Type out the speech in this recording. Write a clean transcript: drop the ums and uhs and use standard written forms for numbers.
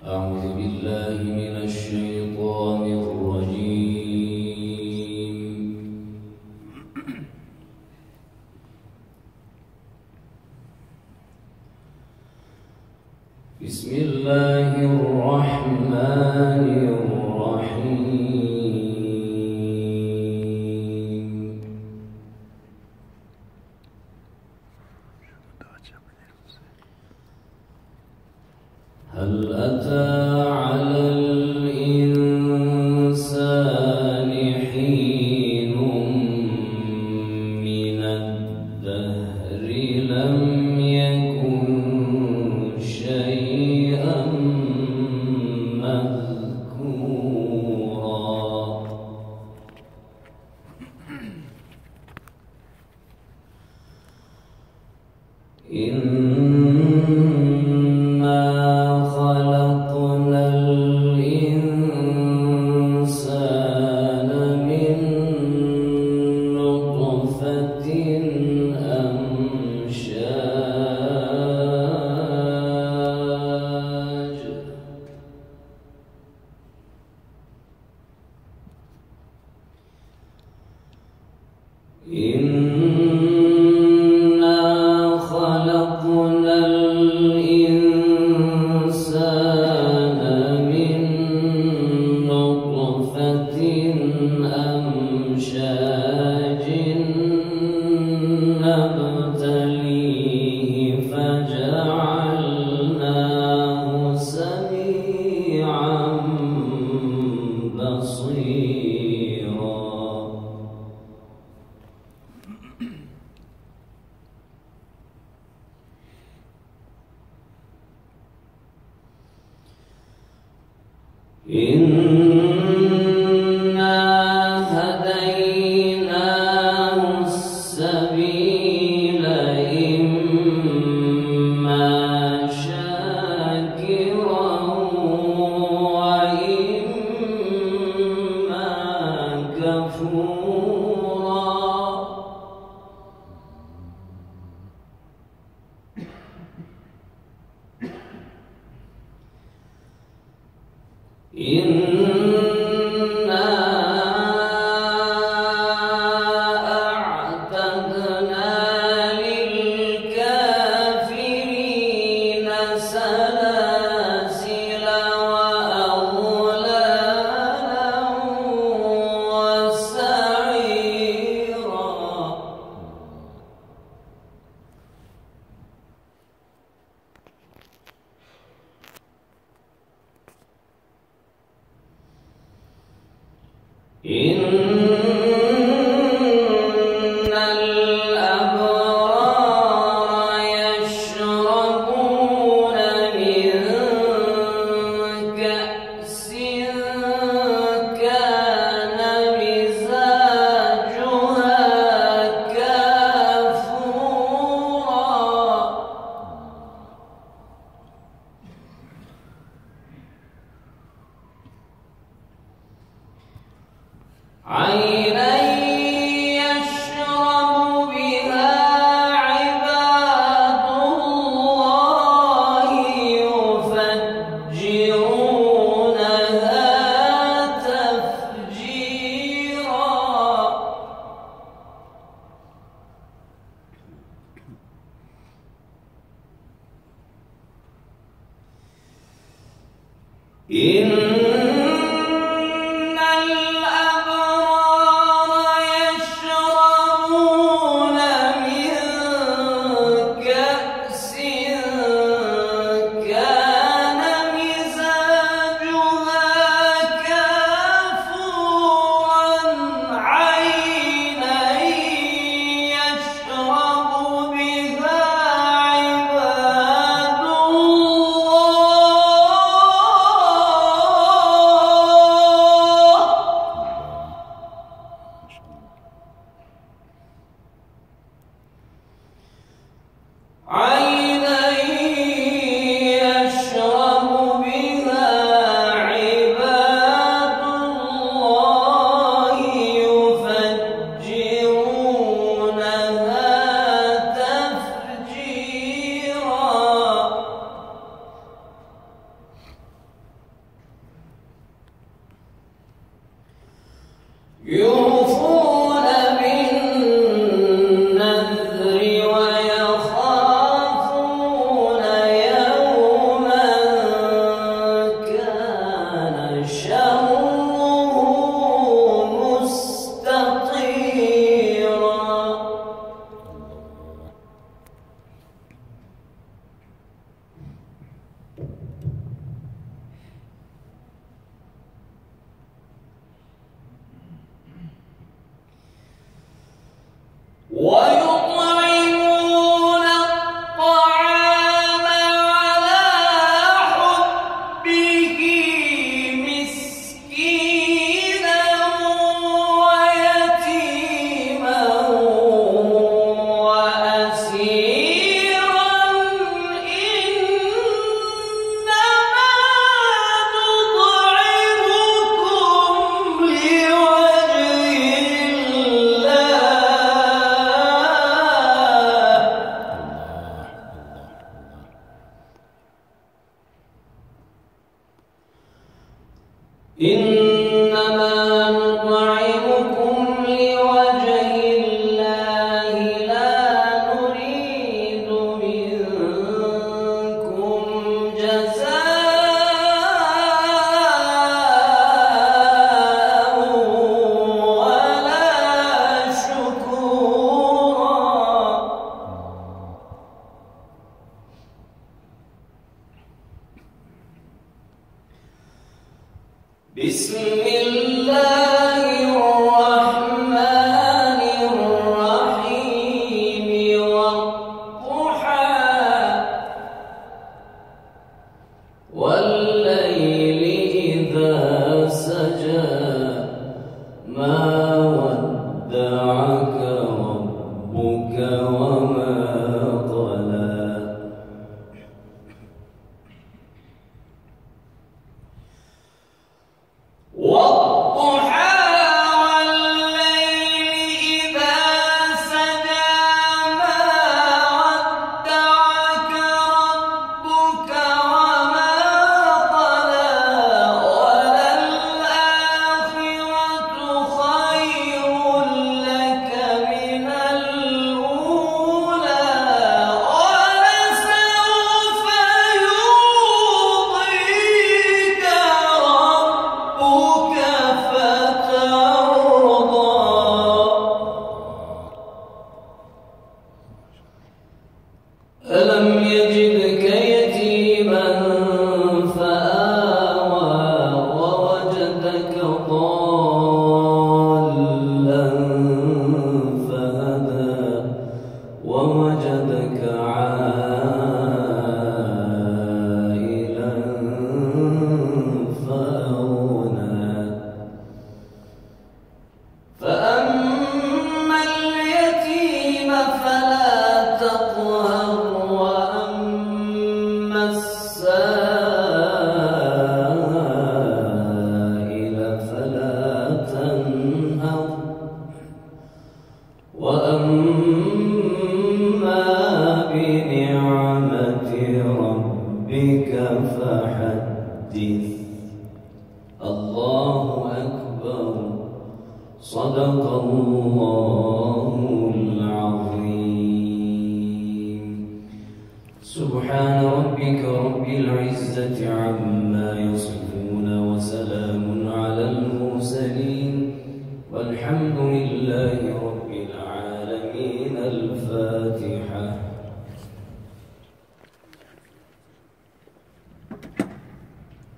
أعوذ بالله من الشيطان الرجيم. بسم الله الرحمن الرحيم. هل أتى على الإنسان حين من الدهر لم يكن شيئا مذكورا. إنا خلقنا الإنسان من نطفة أمشاج خلقنا الإنسان من نطفة أمشاج نبتليه فجعلناه سميعا بصيرا. إنا هديناه السبيل إما شاكرا وإما كفورا. إنا أعتدنا للكافرين سلاسل وأغلالا وسعيرا. إن الأبرار يشربون من كأس كان مزاجها كافورا. عينا يشرب بها عباد الله يفجرونها تفجيرا. إن الأبرار يشربون من كأس كان مزاجها كافورا. عينا يشرب بها عباد الله ويطعمون الطعام على حبه مسكينا ويتيما وأسيرا إنما نطعمكم لوجه الله لا نريد منكم جزاء ولا شكورا. بسم الله الرحمن الرحيم والضحى والليل إذا سجى ما ودعك ربك وما قلى والضحى والليل إذا سجى ما ودعك ربك وما قلى وللآخرة خير لك من الأولى ولسوف يعطيك ربك فترضى. ألم يجدك يتيما فآوى ووجدك ضالا فهدى ووجدك عائلا فأغنى. فأما اليتيم فلا تقهر وأما السائل فلا تنهر وأما بنعمة ربك فحدث. الله أكبر. صدق الله العظيم. سبحان ربك رب العزة عما يصفون وسلام على المرسلين والحمد لله رب العالمين. الفاتحة.